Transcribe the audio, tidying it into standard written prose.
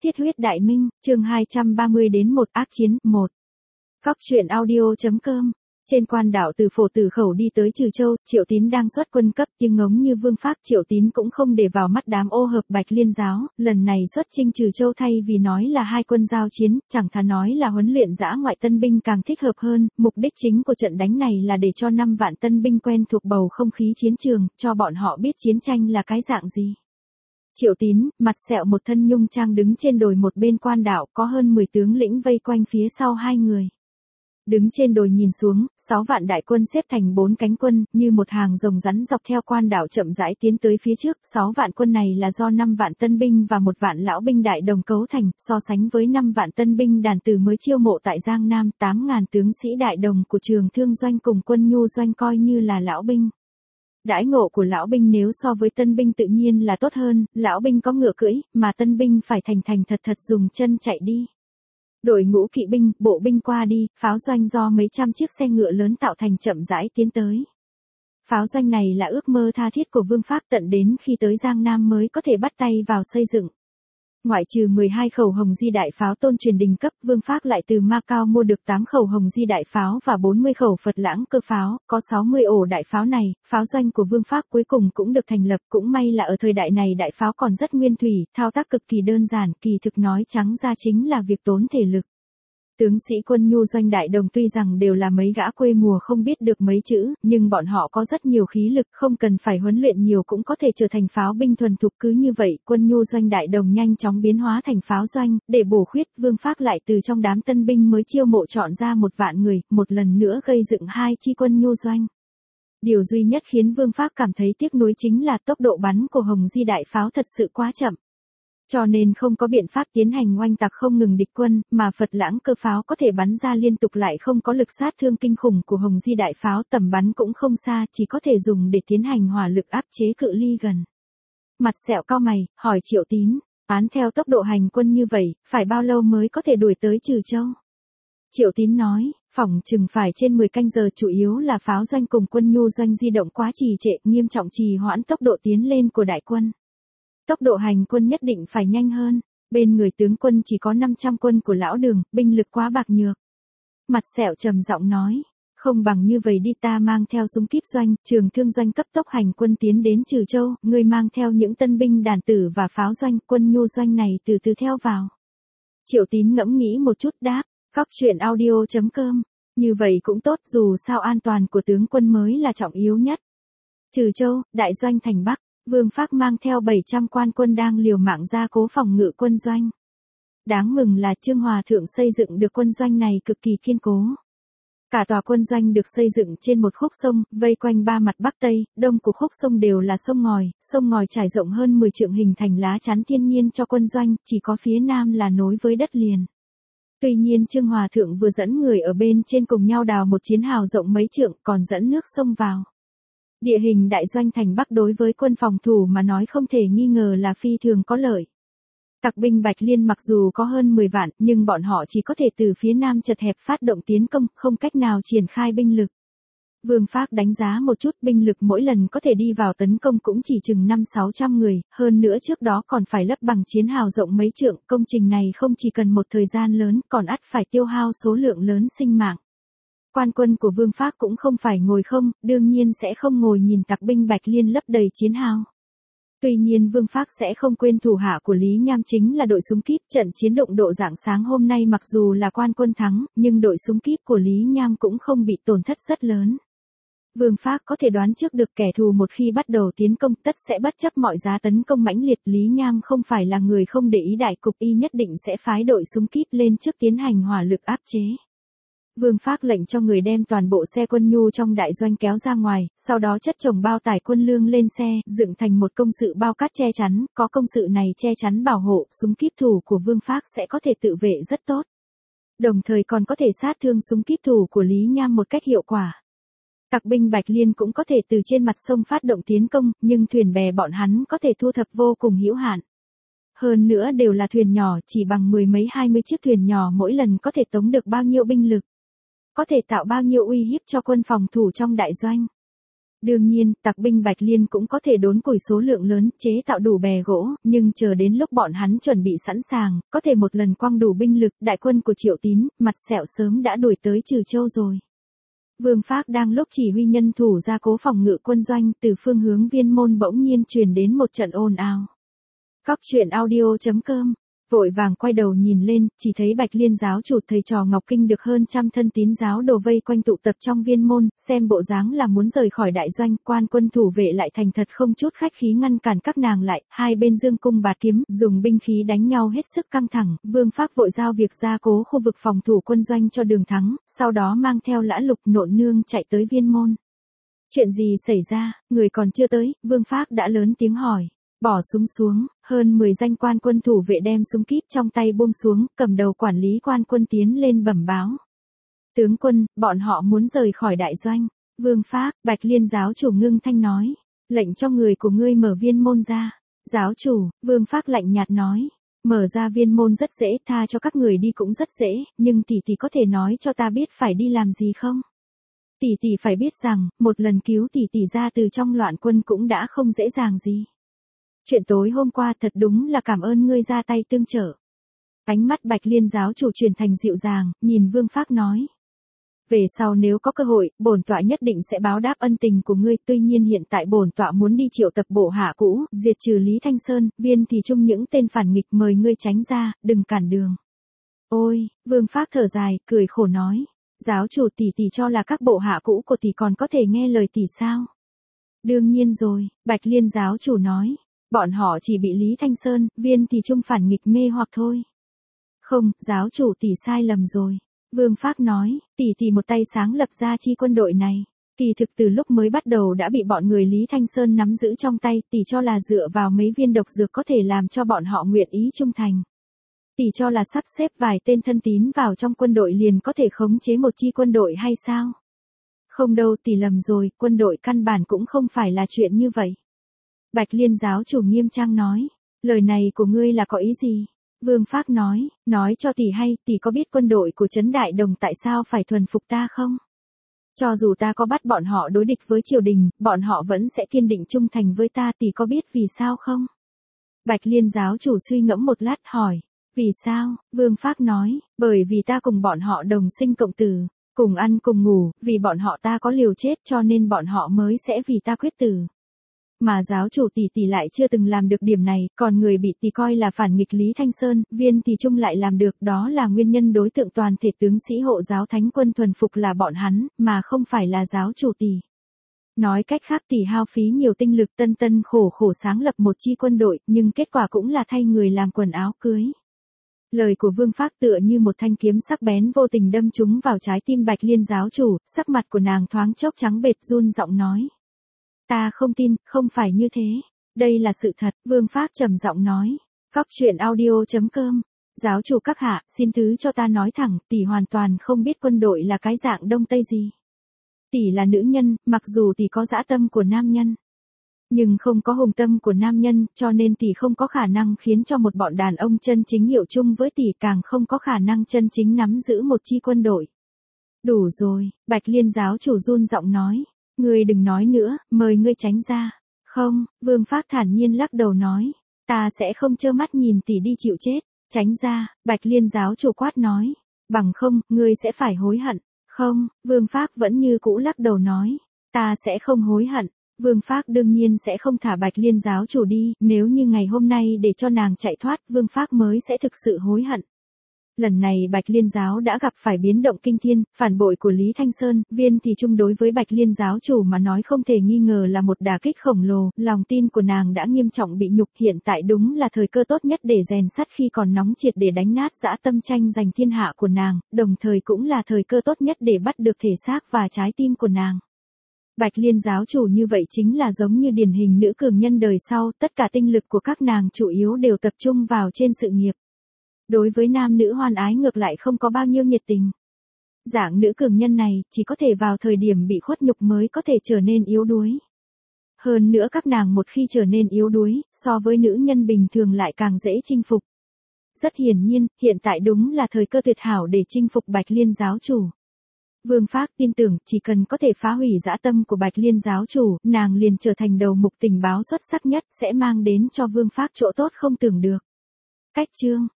Thiết huyết đại minh, chương 230 đến 1 ác chiến, 1. Góc truyện audio.com. Trên quan đảo từ Phổ Tử Khẩu đi tới Trừ Châu, Triệu Tín đang xuất quân cấp tiếng ngống như vương pháp. Triệu Tín cũng không để vào mắt đám ô hợp Bạch Liên giáo, lần này xuất chinh Trừ Châu thay vì nói là hai quân giao chiến, chẳng thà nói là huấn luyện dã ngoại tân binh càng thích hợp hơn. Mục đích chính của trận đánh này là để cho 5 vạn tân binh quen thuộc bầu không khí chiến trường, cho bọn họ biết chiến tranh là cái dạng gì. Triệu Tín, mặt sẹo một thân nhung trang đứng trên đồi một bên quan đảo, có hơn 10 tướng lĩnh vây quanh phía sau hai người. Đứng trên đồi nhìn xuống, 6 vạn đại quân xếp thành 4 cánh quân, như một hàng rồng rắn dọc theo quan đảo chậm rãi tiến tới phía trước. 6 vạn quân này là do 5 vạn tân binh và 1 vạn lão binh đại đồng cấu thành, so sánh với 5 vạn tân binh đàn tử mới chiêu mộ tại Giang Nam, 8.000 tướng sĩ đại đồng của Trường Thương doanh cùng Quân Nhu doanh coi như là lão binh. Đãi ngộ của lão binh nếu so với tân binh tự nhiên là tốt hơn, lão binh có ngựa cưỡi, mà tân binh phải thành thật dùng chân chạy đi. Đội ngũ kỵ binh, bộ binh qua đi, pháo doanh do mấy trăm chiếc xe ngựa lớn tạo thành chậm rãi tiến tới. Pháo doanh này là ước mơ tha thiết của vương pháp, tận đến khi tới Giang Nam mới có thể bắt tay vào xây dựng. Ngoại trừ 12 khẩu Hồng Di đại pháo tôn truyền đình cấp, vương pháp lại từ Macau mua được 8 khẩu Hồng Di đại pháo và 40 khẩu Phật Lãng cơ pháo, có 60 ổ đại pháo này. Pháo doanh của vương pháp cuối cùng cũng được thành lập, cũng may là ở thời đại này đại pháo còn rất nguyên thủy, thao tác cực kỳ đơn giản, kỳ thực nói trắng ra chính là việc tốn thể lực. Tướng sĩ Quân Nhu doanh đại đồng tuy rằng đều là mấy gã quê mùa không biết được mấy chữ, nhưng bọn họ có rất nhiều khí lực, không cần phải huấn luyện nhiều cũng có thể trở thành pháo binh thuần thục. Cứ như vậy, Quân Nhu doanh đại đồng nhanh chóng biến hóa thành pháo doanh, để bổ khuyết, vương pháp lại từ trong đám tân binh mới chiêu mộ chọn ra 1 vạn người, một lần nữa gây dựng 2 chi Quân Nhu doanh. Điều duy nhất khiến vương pháp cảm thấy tiếc nuối chính là tốc độ bắn của Hồng Di đại pháo thật sự quá chậm. Cho nên không có biện pháp tiến hành oanh tạc không ngừng địch quân, mà Phật Lãng cơ pháo có thể bắn ra liên tục lại không có lực sát thương kinh khủng của Hồng Di đại pháo, tầm bắn cũng không xa, chỉ có thể dùng để tiến hành hỏa lực áp chế cự ly gần. Mặt sẹo cau mày, hỏi Triệu Tín, án theo tốc độ hành quân như vậy, phải bao lâu mới có thể đuổi tới Trừ Châu? Triệu Tín nói, phỏng chừng phải trên 10 canh giờ, chủ yếu là pháo doanh cùng Quân Nhu doanh di động quá trì trệ, nghiêm trọng trì hoãn tốc độ tiến lên của đại quân. Tốc độ hành quân nhất định phải nhanh hơn, bên người tướng quân chỉ có 500 quân của lão Đường, binh lực quá bạc nhược. Mặt sẹo trầm giọng nói, không bằng như vậy đi, ta mang theo súng kíp doanh, Trường Thương doanh cấp tốc hành quân tiến đến Trừ Châu, ngươi mang theo những tân binh đàn tử và pháo doanh, Quân Nhu doanh này từ từ theo vào. Triệu Tín ngẫm nghĩ một chút đáp, góc truyện audio.com, như vậy cũng tốt, dù sao an toàn của tướng quân mới là trọng yếu nhất. Trừ Châu, đại doanh thành Bắc. Vương pháp mang theo 700 quan quân đang liều mạng ra cố phòng ngự quân doanh. Đáng mừng là Trương Hòa Thượng xây dựng được quân doanh này cực kỳ kiên cố. Cả tòa quân doanh được xây dựng trên một khúc sông, vây quanh 3 mặt bắc tây, đông của khúc sông đều là sông ngòi trải rộng hơn 10 trượng hình thành lá chắn thiên nhiên cho quân doanh, chỉ có phía nam là nối với đất liền. Tuy nhiên Trương Hòa Thượng vừa dẫn người ở bên trên cùng nhau đào một chiến hào rộng mấy trượng, còn dẫn nước sông vào. Địa hình đại doanh thành Bắc đối với quân phòng thủ mà nói không thể nghi ngờ là phi thường có lợi. Tặc binh Bạch Liên mặc dù có hơn 10 vạn, nhưng bọn họ chỉ có thể từ phía nam chật hẹp phát động tiến công, không cách nào triển khai binh lực. Vương pháp đánh giá một chút, binh lực mỗi lần có thể đi vào tấn công cũng chỉ chừng 500-600 người, hơn nữa trước đó còn phải lấp bằng chiến hào rộng mấy trượng, công trình này không chỉ cần một thời gian lớn, còn ắt phải tiêu hao số lượng lớn sinh mạng. Quan quân của vương pháp cũng không phải ngồi không, đương nhiên sẽ không ngồi nhìn tặc binh Bạch Liên lấp đầy chiến hào. Tuy nhiên vương pháp sẽ không quên thủ hạ của Lý Nham chính là đội súng kíp. Trận chiến động độ rạng sáng hôm nay mặc dù là quan quân thắng, nhưng đội súng kíp của Lý Nham cũng không bị tổn thất rất lớn. Vương pháp có thể đoán trước được kẻ thù một khi bắt đầu tiến công tất sẽ bất chấp mọi giá tấn công mãnh liệt. Lý Nham không phải là người không để ý đại cục, y nhất định sẽ phái đội súng kíp lên trước tiến hành hỏa lực áp chế. Vương pháp lệnh cho người đem toàn bộ xe Quân Nhu trong đại doanh kéo ra ngoài, sau đó chất chồng bao tải quân lương lên xe, dựng thành một công sự bao cát che chắn, có công sự này che chắn bảo hộ, súng kíp thủ của vương pháp sẽ có thể tự vệ rất tốt. Đồng thời còn có thể sát thương súng kíp thủ của Lý Nham một cách hiệu quả. Tặc binh Bạch Liên cũng có thể từ trên mặt sông phát động tiến công, nhưng thuyền bè bọn hắn có thể thu thập vô cùng hữu hạn. Hơn nữa đều là thuyền nhỏ, chỉ bằng 10 mấy 20 chiếc thuyền nhỏ mỗi lần có thể tống được bao nhiêu binh lực. Có thể tạo bao nhiêu uy hiếp cho quân phòng thủ trong đại doanh. Đương nhiên, tặc binh Bạch Liên cũng có thể đốn củi số lượng lớn, chế tạo đủ bè gỗ, nhưng chờ đến lúc bọn hắn chuẩn bị sẵn sàng, có thể một lần quăng đủ binh lực, đại quân của Triệu Tín, Mặt Sẹo sớm đã đuổi tới Trừ Châu rồi. Vương Phác đang lúc chỉ huy nhân thủ ra cố phòng ngự quân doanh, từ phương hướng Viên Môn bỗng nhiên truyền đến một trận ồn ào. Cóc truyện audio.com vội vàng quay đầu nhìn lên, chỉ thấy Bạch Liên giáo chủ thầy trò Ngọc Kinh được hơn trăm thân tín giáo đồ vây quanh tụ tập trong Viên Môn, xem bộ dáng là muốn rời khỏi đại doanh, quan quân thủ vệ lại thành thật không chút khách khí ngăn cản các nàng lại, hai bên dương cung bạt kiếm, dùng binh khí đánh nhau hết sức căng thẳng, Vương Phác vội giao việc gia cố khu vực phòng thủ quân doanh cho Đường Thắng, sau đó mang theo Lã Lục Nộn Nương chạy tới Viên Môn. Chuyện gì xảy ra, người còn chưa tới, Vương Phác đã lớn tiếng hỏi. Bỏ súng xuống, hơn 10 danh quan quân thủ vệ đem súng kíp trong tay buông xuống, cầm đầu quản lý quan quân tiến lên bẩm báo. Tướng quân, bọn họ muốn rời khỏi đại doanh. Vương Phác, Bạch Liên giáo chủ ngưng thanh nói. Lệnh cho người của ngươi mở Viên Môn ra. Giáo chủ, Vương Phác lạnh nhạt nói. Mở ra Viên Môn rất dễ, tha cho các người đi cũng rất dễ, nhưng tỷ tỷ có thể nói cho ta biết phải đi làm gì không? Tỷ tỷ phải biết rằng, một lần cứu tỷ tỷ ra từ trong loạn quân cũng đã không dễ dàng gì. Chuyện tối hôm qua thật đúng là cảm ơn ngươi ra tay tương trợ. Ánh mắt Bạch Liên giáo chủ chuyển thành dịu dàng, nhìn Vương Phác nói. Về sau nếu có cơ hội, bổn tọa nhất định sẽ báo đáp ân tình của ngươi, tuy nhiên hiện tại bổn tọa muốn đi triệu tập bộ hạ cũ, diệt trừ Lý Thanh Sơn, Viên thì chung những tên phản nghịch, mời ngươi tránh ra, đừng cản đường. Ôi, Vương Phác thở dài, cười khổ nói. Giáo chủ tỷ tỷ cho là các bộ hạ cũ của tỷ còn có thể nghe lời tỷ sao? Đương nhiên rồi, Bạch Liên giáo chủ nói. Bọn họ chỉ bị Lý Thanh Sơn, Viên thì chung phản nghịch mê hoặc thôi. Không, giáo chủ tỷ sai lầm rồi. Vương Phác nói, tỷ một tay sáng lập ra chi quân đội này. Kỳ thực từ lúc mới bắt đầu đã bị bọn người Lý Thanh Sơn nắm giữ trong tay, tỷ cho là dựa vào mấy viên độc dược có thể làm cho bọn họ nguyện ý trung thành. Tỷ cho là sắp xếp vài tên thân tín vào trong quân đội liền có thể khống chế một chi quân đội hay sao? Không đâu, tỷ lầm rồi, quân đội căn bản cũng không phải là chuyện như vậy. Bạch Liên giáo chủ nghiêm trang nói, lời này của ngươi là có ý gì? Vương Phác nói cho tỷ hay, tỷ có biết quân đội của Trấn Đại Đồng tại sao phải thuần phục ta không? Cho dù ta có bắt bọn họ đối địch với triều đình, bọn họ vẫn sẽ kiên định trung thành với ta, tỷ có biết vì sao không? Bạch Liên giáo chủ suy ngẫm một lát hỏi, vì sao? Vương Phác nói, bởi vì ta cùng bọn họ đồng sinh cộng tử, cùng ăn cùng ngủ, vì bọn họ ta có liều chết cho nên bọn họ mới sẽ vì ta quyết tử. Mà giáo chủ tỷ lại chưa từng làm được điểm này, còn người bị tỷ coi là phản nghịch Lý Thanh Sơn, Viên thì chung lại làm được, đó là nguyên nhân đối tượng toàn thể tướng sĩ hộ giáo thánh quân thuần phục là bọn hắn, mà không phải là giáo chủ tỷ. Nói cách khác tỷ hao phí nhiều tinh lực tân khổ sáng lập một chi quân đội, nhưng kết quả cũng là thay người làm quần áo cưới. Lời của Vương Phác tựa như một thanh kiếm sắc bén vô tình đâm trúng vào trái tim Bạch Liên giáo chủ, sắc mặt của nàng thoáng chốc trắng bệch run giọng nói. Ta không tin, không phải như thế. Đây là sự thật, Vương Phác trầm giọng nói. Cóc truyện audio.com Giáo chủ các hạ, xin thứ cho ta nói thẳng, tỷ hoàn toàn không biết quân đội là cái dạng đông tây gì. Tỷ là nữ nhân, mặc dù tỷ có dã tâm của nam nhân, nhưng không có hùng tâm của nam nhân, cho nên tỷ không có khả năng khiến cho một bọn đàn ông chân chính hiệu chung với tỷ, càng không có khả năng chân chính nắm giữ một chi quân đội. Đủ rồi, Bạch Liên giáo chủ run giọng nói. Ngươi đừng nói nữa, mời ngươi tránh ra. Không, Vương Phác thản nhiên lắc đầu nói. Ta sẽ không trơ mắt nhìn tỷ đi chịu chết. Tránh ra, Bạch Liên giáo chủ quát nói. Bằng không, ngươi sẽ phải hối hận. Không, Vương Phác vẫn như cũ lắc đầu nói. Ta sẽ không hối hận. Vương Phác đương nhiên sẽ không thả Bạch Liên giáo chủ đi, nếu như ngày hôm nay để cho nàng chạy thoát, Vương Phác mới sẽ thực sự hối hận. Lần này Bạch Liên giáo đã gặp phải biến động kinh thiên, phản bội của Lý Thanh Sơn, Viên thì chung đối với Bạch Liên giáo chủ mà nói không thể nghi ngờ là một đả kích khổng lồ, lòng tin của nàng đã nghiêm trọng bị nhục, hiện tại đúng là thời cơ tốt nhất để rèn sắt khi còn nóng triệt để đánh nát dã tâm tranh giành thiên hạ của nàng, đồng thời cũng là thời cơ tốt nhất để bắt được thể xác và trái tim của nàng. Bạch Liên giáo chủ như vậy chính là giống như điển hình nữ cường nhân đời sau, tất cả tinh lực của các nàng chủ yếu đều tập trung vào trên sự nghiệp. Đối với nam nữ hoan ái ngược lại không có bao nhiêu nhiệt tình. Dạng nữ cường nhân này, chỉ có thể vào thời điểm bị khuất nhục mới có thể trở nên yếu đuối. Hơn nữa các nàng một khi trở nên yếu đuối, so với nữ nhân bình thường lại càng dễ chinh phục. Rất hiển nhiên, hiện tại đúng là thời cơ tuyệt hảo để chinh phục Bạch Liên giáo chủ. Vương Phác tin tưởng chỉ cần có thể phá hủy dã tâm của Bạch Liên giáo chủ, nàng liền trở thành đầu mục tình báo xuất sắc nhất, sẽ mang đến cho Vương Phác chỗ tốt không tưởng được. Cách chương